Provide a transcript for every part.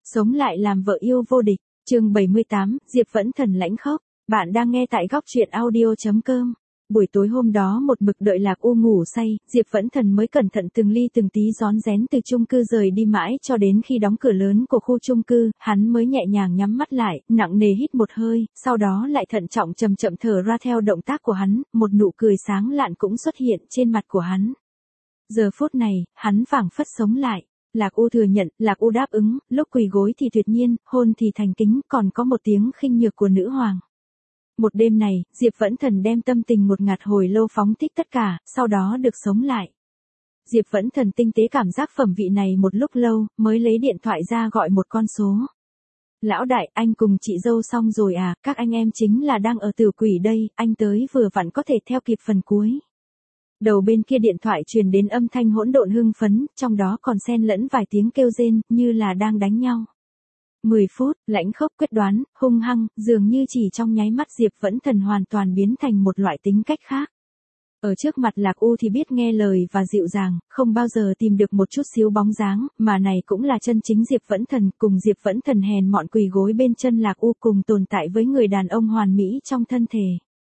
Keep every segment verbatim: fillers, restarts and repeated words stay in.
Sống lại làm vợ yêu vô địch, chương bảy mươi tám, Diệp Vẫn Thần lãnh khốc. Bạn đang nghe tại góc truyện audio chấm com. Buổi tối hôm đó một mực đợi Lạc U ngủ say, Diệp Vẫn Thần mới cẩn thận từng ly từng tí rón rén từ chung cư rời đi mãi cho đến khi đóng cửa lớn của khu chung cư, hắn mới nhẹ nhàng nhắm mắt lại, nặng nề hít một hơi, sau đó lại thận trọng chậm chậm thở ra theo động tác của hắn, một nụ cười sáng lạn cũng xuất hiện trên mặt của hắn. Giờ phút này, hắn phảng phất sống lại. Lạc U thừa nhận, Lạc U đáp ứng, lúc quỳ gối thì tuyệt nhiên, hôn thì thành kính, còn có một tiếng khinh nhược của nữ hoàng. Một đêm này, Diệp Vẫn Thần đem tâm tình một ngạt hồi lâu phóng thích tất cả, sau đó được sống lại. Diệp Vẫn Thần tinh tế cảm giác phẩm vị này một lúc lâu, mới lấy điện thoại ra gọi một con số. Lão đại, anh cùng chị dâu xong rồi à, các anh em chính là đang ở Tử Quỷ đây, anh tới vừa vặn có thể theo kịp phần cuối. Đầu bên kia điện thoại truyền đến âm thanh hỗn độn hưng phấn, trong đó còn xen lẫn vài tiếng kêu rên, như là đang đánh nhau. mười phút, lãnh khốc quyết đoán, hung hăng, dường như chỉ trong nháy mắt Diệp Vẫn Thần hoàn toàn biến thành một loại tính cách khác. Ở trước mặt Lạc U thì biết nghe lời và dịu dàng, không bao giờ tìm được một chút xíu bóng dáng, mà này cũng là chân chính Diệp Vẫn Thần, cùng Diệp Vẫn Thần hèn mọn quỳ gối bên chân Lạc U cùng tồn tại với người đàn ông hoàn mỹ trong thân thể.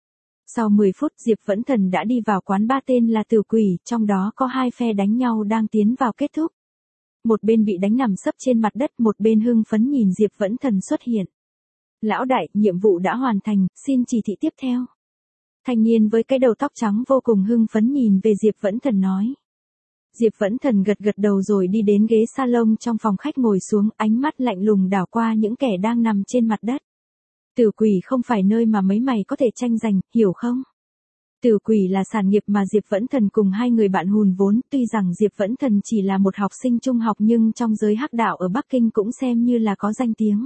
Sau mười phút Diệp Vẫn Thần đã đi vào quán bar tên là Tử Quỷ, trong đó có hai phe đánh nhau đang tiến vào kết thúc. Một bên bị đánh nằm sấp trên mặt đất, một bên hưng phấn nhìn Diệp Vẫn Thần xuất hiện. Lão đại, nhiệm vụ đã hoàn thành, xin chỉ thị tiếp theo. Thanh niên với cái đầu tóc trắng vô cùng hưng phấn nhìn về Diệp Vẫn Thần nói. Diệp Vẫn Thần gật gật đầu rồi đi đến ghế salon trong phòng khách ngồi xuống, ánh mắt lạnh lùng đảo qua những kẻ đang nằm trên mặt đất. Tử Quỷ không phải nơi mà mấy mày có thể tranh giành, hiểu không? Tử Quỷ là sản nghiệp mà Diệp Vẫn Thần cùng hai người bạn hùn vốn, tuy rằng Diệp Vẫn Thần chỉ là một học sinh trung học nhưng trong giới hắc đạo ở Bắc Kinh cũng xem như là có danh tiếng.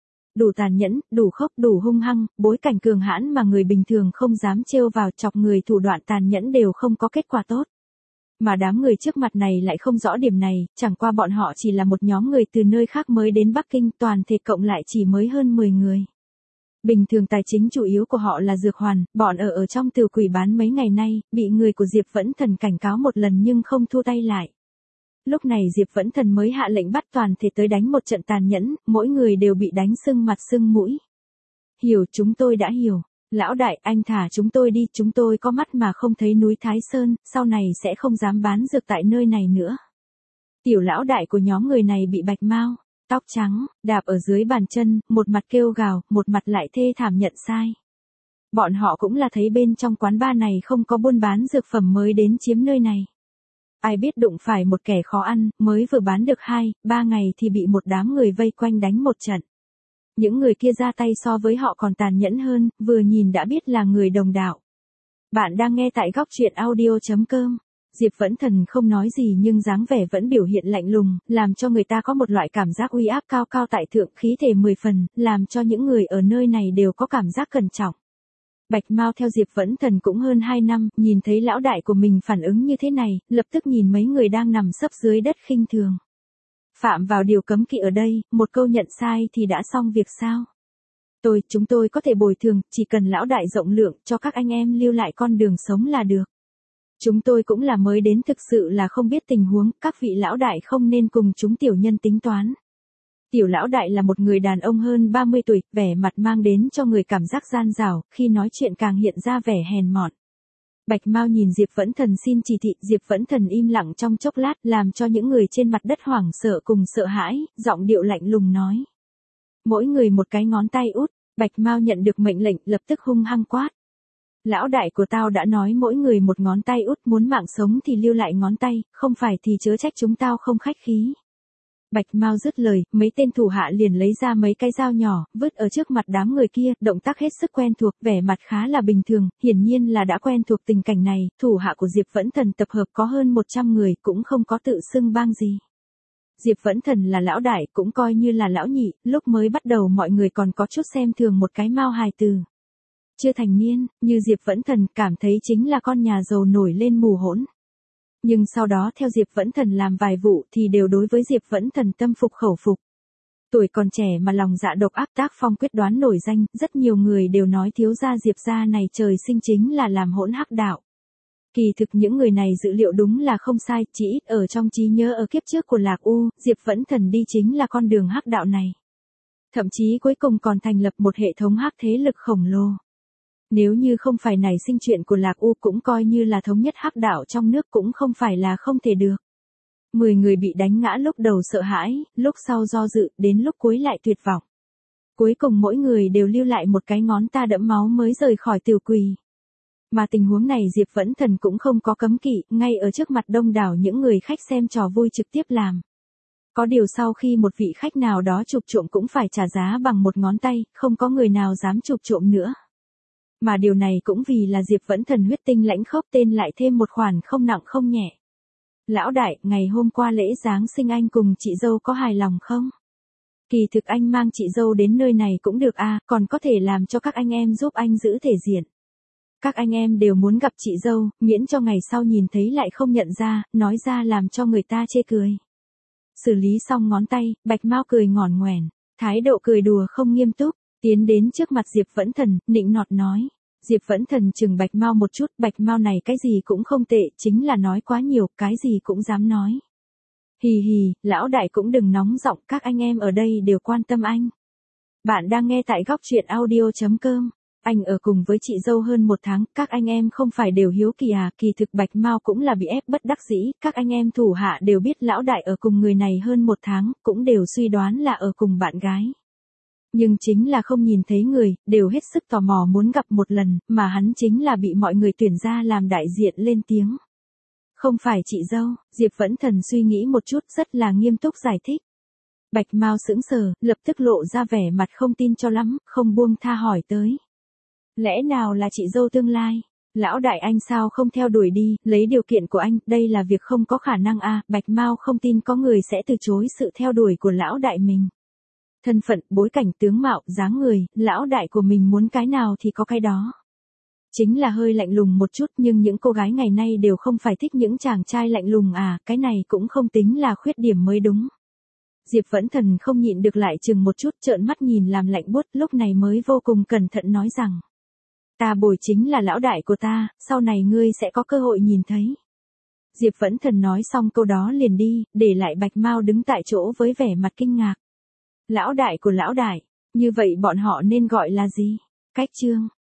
Đủ tàn nhẫn, đủ khốc, đủ hung hăng, bối cảnh cường hãn mà người bình thường không dám trêu vào, chọc người thủ đoạn tàn nhẫn đều không có kết quả tốt. Mà đám người trước mặt này lại không rõ điểm này, chẳng qua bọn họ chỉ là một nhóm người từ nơi khác mới đến Bắc Kinh, toàn thể cộng lại chỉ mới hơn mười người. Bình thường tài chính chủ yếu của họ là dược hoàn, bọn ở ở trong Tử Quỷ bán mấy ngày nay, bị người của Diệp Vẫn Thần cảnh cáo một lần nhưng không thu tay lại. Lúc này Diệp Vẫn Thần mới hạ lệnh bắt toàn thể tới đánh một trận tàn nhẫn, mỗi người đều bị đánh sưng mặt sưng mũi. Hiểu, chúng tôi đã hiểu. Lão đại, anh thả chúng tôi đi, chúng tôi có mắt mà không thấy núi Thái Sơn, sau này sẽ không dám bán dược tại nơi này nữa. Tiểu lão đại của nhóm người này bị bạch mao, tóc trắng, đạp ở dưới bàn chân, một mặt kêu gào, một mặt lại thê thảm nhận sai. Bọn họ cũng là thấy bên trong quán bar này không có buôn bán dược phẩm mới đến chiếm nơi này. Ai biết đụng phải một kẻ khó ăn, mới vừa bán được hai, ba ngày thì bị một đám người vây quanh đánh một trận. Những người kia ra tay so với họ còn tàn nhẫn hơn, vừa nhìn đã biết là người đồng đạo. Bạn đang nghe tại góc truyện audio chấm com. Diệp Vẫn Thần không nói gì nhưng dáng vẻ vẫn biểu hiện lạnh lùng, làm cho người ta có một loại cảm giác uy áp cao cao tại thượng, khí thể mười phần, làm cho những người ở nơi này đều có cảm giác cẩn trọng. Bạch Mao theo Diệp Vẫn Thần cũng hơn hai năm, nhìn thấy lão đại của mình phản ứng như thế này, lập tức nhìn mấy người đang nằm sấp dưới đất khinh thường. Phạm vào điều cấm kỵ ở đây, một câu nhận sai thì đã xong việc sao? Tôi, chúng tôi có thể bồi thường, chỉ cần lão đại rộng lượng cho các anh em lưu lại con đường sống là được. Chúng tôi cũng là mới đến, thực sự là không biết tình huống, các vị lão đại không nên cùng chúng tiểu nhân tính toán. Tiểu lão đại là một người đàn ông hơn ba mươi tuổi, vẻ mặt mang đến cho người cảm giác gian dảo, khi nói chuyện càng hiện ra vẻ hèn mọn. Bạch Mao nhìn Diệp Vẫn Thần xin chỉ thị, Diệp Vẫn Thần im lặng trong chốc lát, làm cho những người trên mặt đất hoảng sợ cùng sợ hãi, giọng điệu lạnh lùng nói. Mỗi người một cái ngón tay út, Bạch Mao nhận được mệnh lệnh, lập tức hung hăng quát. Lão đại của tao đã nói mỗi người một ngón tay út, muốn mạng sống thì lưu lại ngón tay, không phải thì chớ trách chúng tao không khách khí. Bạch Mao dứt lời, mấy tên thủ hạ liền lấy ra mấy cái dao nhỏ, vứt ở trước mặt đám người kia, động tác hết sức quen thuộc, vẻ mặt khá là bình thường, hiển nhiên là đã quen thuộc tình cảnh này, thủ hạ của Diệp Vẫn Thần tập hợp có hơn một trăm người, cũng không có tự xưng bang gì. Diệp Vẫn Thần là lão đại, cũng coi như là lão nhị, lúc mới bắt đầu mọi người còn có chút xem thường một cái Mao hài từ. Chưa thành niên, như Diệp Vẫn Thần cảm thấy chính là con nhà giàu nổi lên mù hỗn. Nhưng sau đó theo Diệp Vẫn Thần làm vài vụ thì đều đối với Diệp Vẫn Thần tâm phục khẩu phục. Tuổi còn trẻ mà lòng dạ độc ác, tác phong quyết đoán nổi danh, rất nhiều người đều nói thiếu gia Diệp gia này trời sinh chính là làm hỗn hắc đạo. Kỳ thực những người này dữ liệu đúng là không sai, chỉ ít ở trong trí nhớ ở kiếp trước của Lạc U, Diệp Vẫn Thần đi chính là con đường hắc đạo này. Thậm chí cuối cùng còn thành lập một hệ thống hắc thế lực khổng lồ. Nếu như không phải nảy sinh chuyện của Lạc U cũng coi như là thống nhất hắc đạo trong nước cũng không phải là không thể được. Mười người bị đánh ngã lúc đầu sợ hãi, lúc sau do dự, đến lúc cuối lại tuyệt vọng. Cuối cùng mỗi người đều lưu lại một cái ngón ta đẫm máu mới rời khỏi tiểu quỳ. Mà tình huống này Diệp Vẫn Thần cũng không có cấm kỵ, ngay ở trước mặt đông đảo những người khách xem trò vui trực tiếp làm. Có điều sau khi một vị khách nào đó chụp trộm cũng phải trả giá bằng một ngón tay, không có người nào dám chụp trộm nữa. Mà điều này cũng vì là Diệp Vẫn Thần huyết tinh lãnh khốc tên lại thêm một khoản không nặng không nhẹ. Lão đại, ngày hôm qua lễ Giáng sinh anh cùng chị dâu có hài lòng không? Kỳ thực anh mang chị dâu đến nơi này cũng được à, còn có thể làm cho các anh em giúp anh giữ thể diện. Các anh em đều muốn gặp chị dâu, miễn cho ngày sau nhìn thấy lại không nhận ra, nói ra làm cho người ta chê cười. Xử lý xong ngón tay, Bạch Mao cười ngỏn ngoẻn, thái độ cười đùa không nghiêm túc, tiến đến trước mặt Diệp Vẫn Thần, nịnh nọt nói. Diệp Vẫn Thần chừng Bạch Mao một chút, Bạch Mao này cái gì cũng không tệ, chính là nói quá nhiều, cái gì cũng dám nói. Hì hì, lão đại cũng đừng nóng giọng, các anh em ở đây đều quan tâm anh. Bạn đang nghe tại góc truyện audio chấm com. Anh ở cùng với chị dâu hơn một tháng, các anh em không phải đều hiếu kỳ à, kỳ thực Bạch Mao cũng là bị ép bất đắc dĩ, các anh em thủ hạ đều biết lão đại ở cùng người này hơn một tháng, cũng đều suy đoán là ở cùng bạn gái. Nhưng chính là không nhìn thấy người, đều hết sức tò mò muốn gặp một lần, mà hắn chính là bị mọi người tuyển ra làm đại diện lên tiếng. Không phải chị dâu, Diệp Vẫn Thần suy nghĩ một chút rất là nghiêm túc giải thích. Bạch Mao sững sờ, lập tức lộ ra vẻ mặt không tin cho lắm, không buông tha hỏi tới. Lẽ nào là chị dâu tương lai? Lão đại anh sao không theo đuổi đi, lấy điều kiện của anh, đây là việc không có khả năng à, Bạch Mao không tin có người sẽ từ chối sự theo đuổi của lão đại mình. Thân phận, bối cảnh, tướng mạo, dáng người, lão đại của mình muốn cái nào thì có cái đó. Chính là hơi lạnh lùng một chút nhưng những cô gái ngày nay đều không phải thích những chàng trai lạnh lùng à, cái này cũng không tính là khuyết điểm mới đúng. Diệp Vẫn Thần không nhịn được lại chừng một chút trợn mắt nhìn làm lạnh buốt lúc này mới vô cùng cẩn thận nói rằng. Ta bồi chính là lão đại của ta, sau này ngươi sẽ có cơ hội nhìn thấy. Diệp Vẫn Thần nói xong câu đó liền đi, để lại Bạch Mao đứng tại chỗ với vẻ mặt kinh ngạc. Lão đại của lão đại, như vậy bọn họ nên gọi là gì? Cách chương.